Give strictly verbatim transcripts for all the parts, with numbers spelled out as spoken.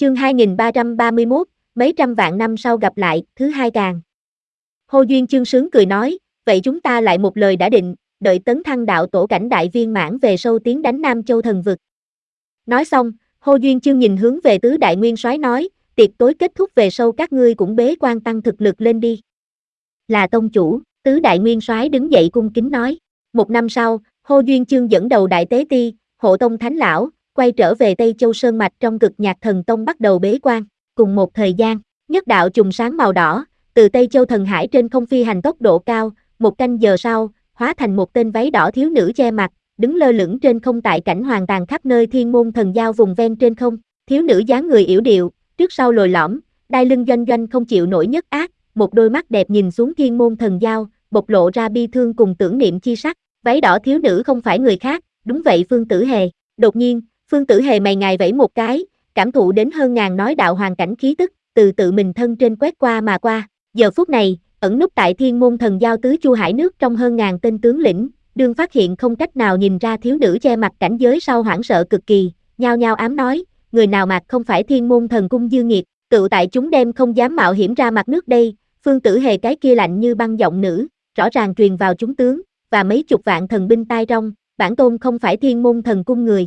Chương hai nghìn ba trăm ba mươi mốt, mấy trăm vạn năm sau gặp lại, thứ hai càng. Hô Duyên Chương sướng cười nói, vậy chúng ta lại một lời đã định, đợi tấn thăng đạo tổ cảnh đại viên mãn về sâu tiến đánh Nam Châu thần vực. Nói xong, Hô Duyên Chương nhìn hướng về tứ đại nguyên soái nói, tiệc tối kết thúc về sâu các ngươi cũng bế quan tăng thực lực lên đi. Là tông chủ, tứ đại nguyên soái đứng dậy cung kính nói. Một năm sau, Hô Duyên Chương dẫn đầu đại tế ti, hộ tông thánh lão, quay trở về Tây Châu Sơn Mạch trong cực nhạc thần tông bắt đầu bế quan. Cùng một thời gian, nhất đạo trùng sáng màu đỏ, từ Tây Châu thần hải trên không phi hành tốc độ cao, một canh giờ sau, hóa thành một tên váy đỏ thiếu nữ che mặt, đứng lơ lửng trên không tại cảnh hoàng tàn khắp nơi thiên môn thần giao vùng ven trên không. Thiếu nữ dáng người yểu điệu, trước sau lồi lõm, đai lưng doanh doanh không chịu nổi nhất ác, một đôi mắt đẹp nhìn xuống thiên môn thần giao, bộc lộ ra bi thương cùng tưởng niệm chi sắc. Váy đỏ thiếu nữ không phải người khác, đúng vậy Phương Tử Hề. Đột nhiên, Phương Tử Hề mày ngài vẫy một cái, cảm thụ đến hơn ngàn nói đạo hoàn cảnh khí tức, từ tự mình thân trên quét qua mà qua. Giờ phút này, ẩn núp tại thiên môn thần giao tứ chu hải nước trong hơn ngàn tên tướng lĩnh, đương phát hiện không cách nào nhìn ra thiếu nữ che mặt cảnh giới sau hoảng sợ cực kỳ, nhao nhao ám nói, người nào mặc không phải thiên môn thần cung dư nghiệt, tự tại chúng đem không dám mạo hiểm ra mặt nước đây. Phương Tử Hề cái kia lạnh như băng giọng nữ, rõ ràng truyền vào chúng tướng, và mấy chục vạn thần binh tai trong, bản tôn không phải thiên môn thần cung người.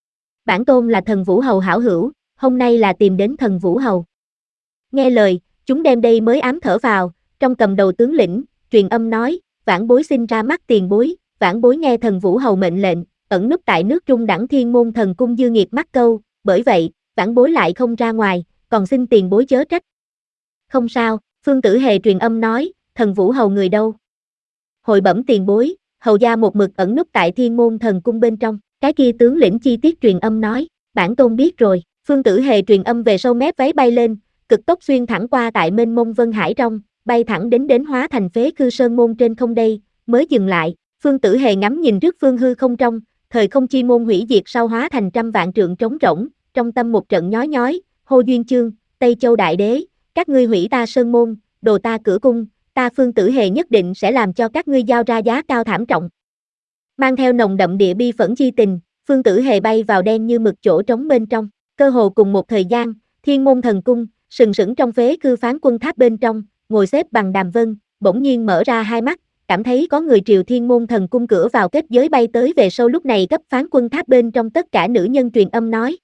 Bản tôn là thần Vũ Hầu hảo hữu, hôm nay là tìm đến thần Vũ Hầu. Nghe lời, chúng đem đây mới ám thở vào, trong cầm đầu tướng lĩnh, truyền âm nói, vãn bối xin ra mắt tiền bối, vãn bối nghe thần Vũ Hầu mệnh lệnh, ẩn núp tại nước trung đẳng thiên môn thần cung dư nghiệt mắc câu, bởi vậy, vãn bối lại không ra ngoài, còn xin tiền bối chớ trách. Không sao, Phương Tử Hề truyền âm nói, thần Vũ Hầu người đâu? Hồi bẩm tiền bối, hầu gia một mực ẩn núp tại thiên môn thần cung bên trong, cái kia tướng lĩnh chi tiết truyền âm nói, bản tôn biết rồi. Phương Tử Hề truyền âm về sau mép váy bay lên, cực tốc xuyên thẳng qua tại mênh mông vân hải trong, bay thẳng đến đến hóa thành phế khư sơn môn trên không đây, mới dừng lại. Phương Tử Hề ngắm nhìn trước phương hư không trong, thời không chi môn hủy diệt sau hóa thành trăm vạn trượng trống rỗng, trong tâm một trận nhói nhói, Hô Duyên Chương, Tây Châu đại đế, các ngươi hủy ta sơn môn, đồ ta cửa cung, ta Phương Tử Hề nhất định sẽ làm cho các ngươi giao ra giá cao thảm trọng. Mang theo nồng đậm địa bi phẫn chi tình, Phương Tử Hề bay vào đen như mực chỗ trống bên trong, cơ hồ cùng một thời gian, thiên môn thần cung, sừng sững trong phế cư phán quân tháp bên trong, ngồi xếp bằng Đàm Vân, bỗng nhiên mở ra hai mắt, cảm thấy có người triều thiên môn thần cung cửa vào kết giới bay tới về sau lúc này cấp phán quân tháp bên trong tất cả nữ nhân truyền âm nói.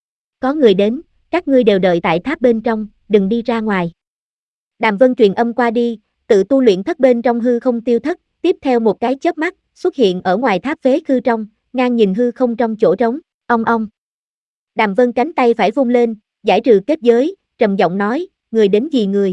Có người đến, các ngươi đều đợi tại tháp bên trong, đừng đi ra ngoài. Đàm Vân truyền âm qua đi, tự tu luyện thất bên trong hư không tiêu thất, tiếp theo một cái chớp mắt, xuất hiện ở ngoài tháp phế khư trong, ngang nhìn hư không trong chỗ trống, ong ong. Đàm Vân cánh tay phải vung lên, giải trừ kết giới, trầm giọng nói, người đến gì người.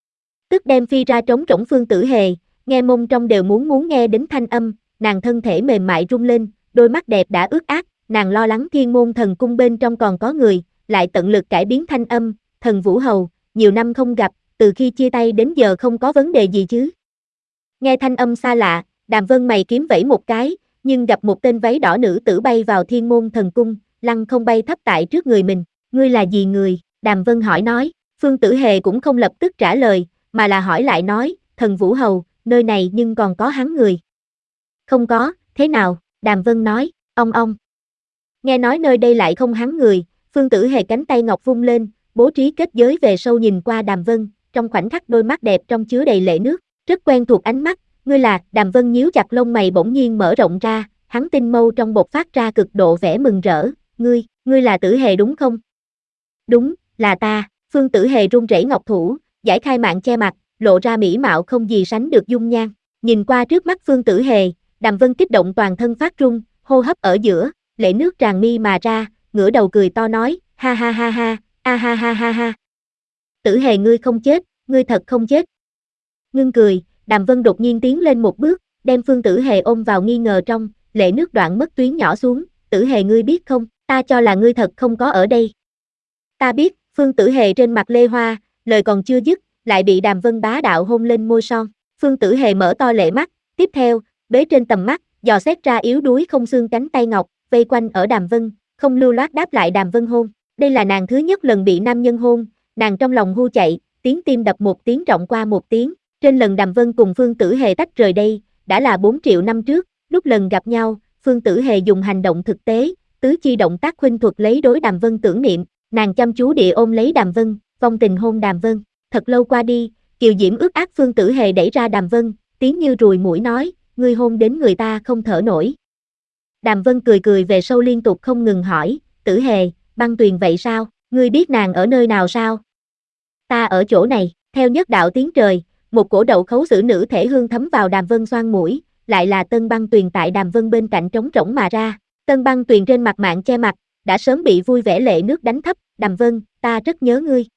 Tức đem phi ra trống rỗng Phương Tử Hề, nghe mông trong đều muốn muốn nghe đến thanh âm, nàng thân thể mềm mại rung lên, đôi mắt đẹp đã ướt át, nàng lo lắng thiên môn thần cung bên trong còn có người, lại tận lực cải biến thanh âm, thần Vũ Hầu, nhiều năm không gặp, từ khi chia tay đến giờ không có vấn đề gì chứ. Nghe thanh âm xa lạ, Đàm Vân mày kiếm vẫy một cái, nhưng gặp một tên váy đỏ nữ tử bay vào thiên môn thần cung, lăng không bay thấp tại trước người mình, ngươi là gì người, Đàm Vân hỏi nói, Phương Tử Hề cũng không lập tức trả lời, mà là hỏi lại nói, thần Vũ Hầu, nơi này nhưng còn có hắn người. Không có, thế nào, Đàm Vân nói, ong ong. Nghe nói nơi đây lại không hắn người, Phương Tử Hề cánh tay ngọc vung lên, bố trí kết giới về sâu nhìn qua Đàm Vân, trong khoảnh khắc đôi mắt đẹp trong chứa đầy lệ nước, rất quen thuộc ánh mắt, ngươi là, Đàm Vân nhíu chặt lông mày bỗng nhiên mở rộng ra, hắn tinh mâu trong bộc phát ra cực độ vẻ mừng rỡ, ngươi, ngươi là Tử Hề đúng không? Đúng, là ta, Phương Tử Hề run rẩy ngọc thủ, giải khai mạng che mặt, lộ ra mỹ mạo không gì sánh được dung nhan, nhìn qua trước mắt Phương Tử Hề, Đàm Vân kích động toàn thân phát run, hô hấp ở giữa, lệ nước tràn mi mà ra, ngửa đầu cười to nói, ha ha ha ha, a ha ha ha ha. Tử Hề ngươi không chết, ngươi thật không chết. Ngưng cười, Đàm Vân đột nhiên tiến lên một bước, đem Phương Tử Hề ôm vào nghi ngờ trong, lệ nước đoạn mất tuyến nhỏ xuống, Tử Hề ngươi biết không, ta cho là ngươi thật không có ở đây. Ta biết, Phương Tử Hề trên mặt lê hoa, lời còn chưa dứt, lại bị Đàm Vân bá đạo hôn lên môi son, Phương Tử Hề mở to lệ mắt, tiếp theo, bế trên tầm mắt, dò xét ra yếu đuối không xương cánh tay ngọc, vây quanh ở Đàm Vân, không lưu loát đáp lại Đàm Vân hôn, đây là nàng thứ nhất lần bị nam nhân hôn, nàng trong lòng hu chạy, tiếng tim đập một tiếng trọng qua một tiếng, trên lần Đàm Vân cùng Phương Tử Hề tách rời đây, đã là bốn triệu năm trước, lúc lần gặp nhau, Phương Tử Hề dùng hành động thực tế, tứ chi động tác khuynh thuật lấy đối Đàm Vân tưởng niệm, Nàng chăm chú địa ôm lấy Đàm Vân, vong tình hôn Đàm Vân. Thật lâu qua đi, kiều diễm ướt át Phương Tử Hề đẩy ra Đàm Vân, tiếng như ruồi muỗi nói, ngươi hôn đến người ta không thở nổi. Đàm Vân cười cười về sau liên tục không ngừng hỏi, Tử Hề, Băng Tuyền vậy sao, ngươi biết nàng ở nơi nào sao? Ta ở chỗ này, theo nhất đạo tiếng trời, một cổ đậu khấu xử nữ thể hương thấm vào Đàm Vân xoang mũi, lại là Tân Băng Tuyền tại Đàm Vân bên cạnh trống rỗng mà ra. Tân Băng Tuyền trên mặt mạng che mặt, đã sớm bị vui vẻ lệ nước đánh thấp, Đàm Vân, ta rất nhớ ngươi.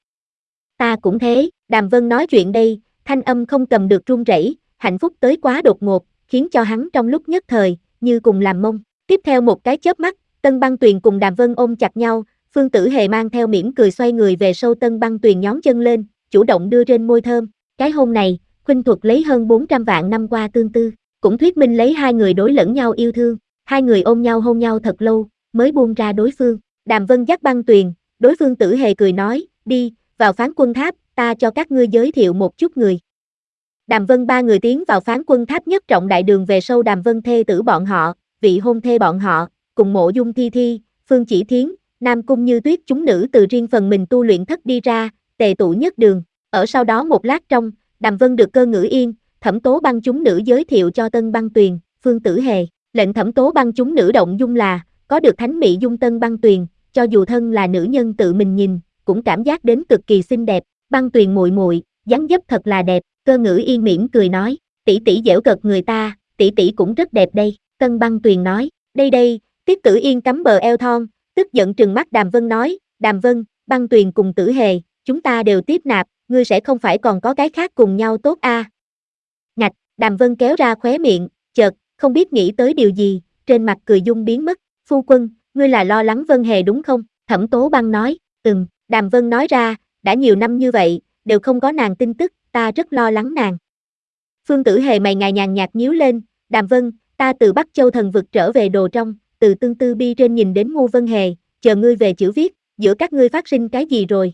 Ta cũng thế, Đàm Vân nói chuyện đây, thanh âm không cầm được run rẩy, hạnh phúc tới quá đột ngột, khiến cho hắn trong lúc nhất thời, như cùng làm mông. Tiếp theo một cái chớp mắt, Tân Băng Tuyền cùng Đàm Vân ôm chặt nhau, Phương Tử Hề mang theo mỉm cười xoay người về sau Tân Băng Tuyền nhón chân lên, chủ động đưa trên môi thơm. Cái hôn này, khuynh thuật lấy hơn bốn trăm vạn năm qua tương tư, cũng thuyết minh lấy hai người đối lẫn nhau yêu thương, hai người ôm nhau hôn nhau thật lâu, mới buông ra đối phương. Đàm Vân dắt Băng Tuyền, đối phương Tử Hề cười nói, đi, vào Phán Quân Tháp, ta cho các ngươi giới thiệu một chút người. Đàm Vân ba người tiến vào Phán Quân Tháp nhất trọng đại đường về sau Đàm Vân thê tử bọn họ, vị hôn thê bọn họ, cùng Mộ Dung Thi Thi, Phương Chỉ Thiến, Nam Cung Như Tuyết chúng nữ từ riêng phần mình tu luyện thất đi ra, tề tụ nhất đường. Ở sau đó một lát trong, Đàm Vân được Cơ Ngữ Yên, Thẩm Tố Băng chúng nữ giới thiệu cho Tân Băng Tuyền, Phương Tử Hề. Lệnh Thẩm Tố Băng chúng nữ động dung là, có được thánh mỹ dung Tân Băng Tuyền, cho dù thân là nữ nhân tự mình nhìn, cũng cảm giác đến cực kỳ xinh đẹp. Băng Tuyền muội muội, dáng dấp thật là đẹp. Cơ Ngữ Yên mỉm cười nói, tỷ tỷ giễu cợt người ta, tỷ tỷ cũng rất đẹp đây. Tân Băng Tuyền nói, đây đây. Tiết Tử Yên cắm bờ eo thon, tức giận trừng mắt Đàm Vân nói, Đàm Vân, Băng Tuyền cùng Tử Hề, chúng ta đều tiếp nạp, ngươi sẽ không phải còn có cái khác cùng nhau tốt a? À? Ngạch, Đàm Vân kéo ra khóe miệng, chợt, không biết nghĩ tới điều gì, trên mặt cười dung biến mất. Phu quân, ngươi là lo lắng Vân Hề đúng không? Thẩm Tố Băng nói, ừm. Đàm Vân nói ra, đã nhiều năm như vậy, đều không có nàng tin tức, ta rất lo lắng nàng. Phương Tử Hề mày ngài nhàn nhạt nhíu lên, Đàm Vân, ta từ Bắc Châu thần vực trở về Đồ Trong, từ Tương Tư Bi trên nhìn đến Ngô Vân Hề, chờ ngươi về chữ viết, giữa các ngươi phát sinh cái gì rồi?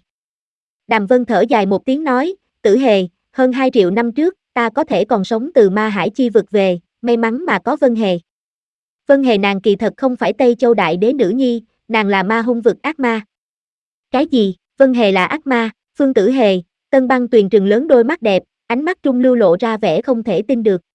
Đàm Vân thở dài một tiếng nói, Tử Hề, hơn hai triệu năm trước, ta có thể còn sống từ Ma Hải chi vực về, may mắn mà có Vân Hề. Vân Hề nàng kỳ thật không phải Tây Châu đại đế nữ nhi, nàng là ma hung vực ác ma. Cái gì? Vân Hề là ác ma? Phương Tử Hề, Tân Băng Tuyền trừng lớn đôi mắt đẹp, ánh mắt trung lưu lộ ra vẻ không thể tin được.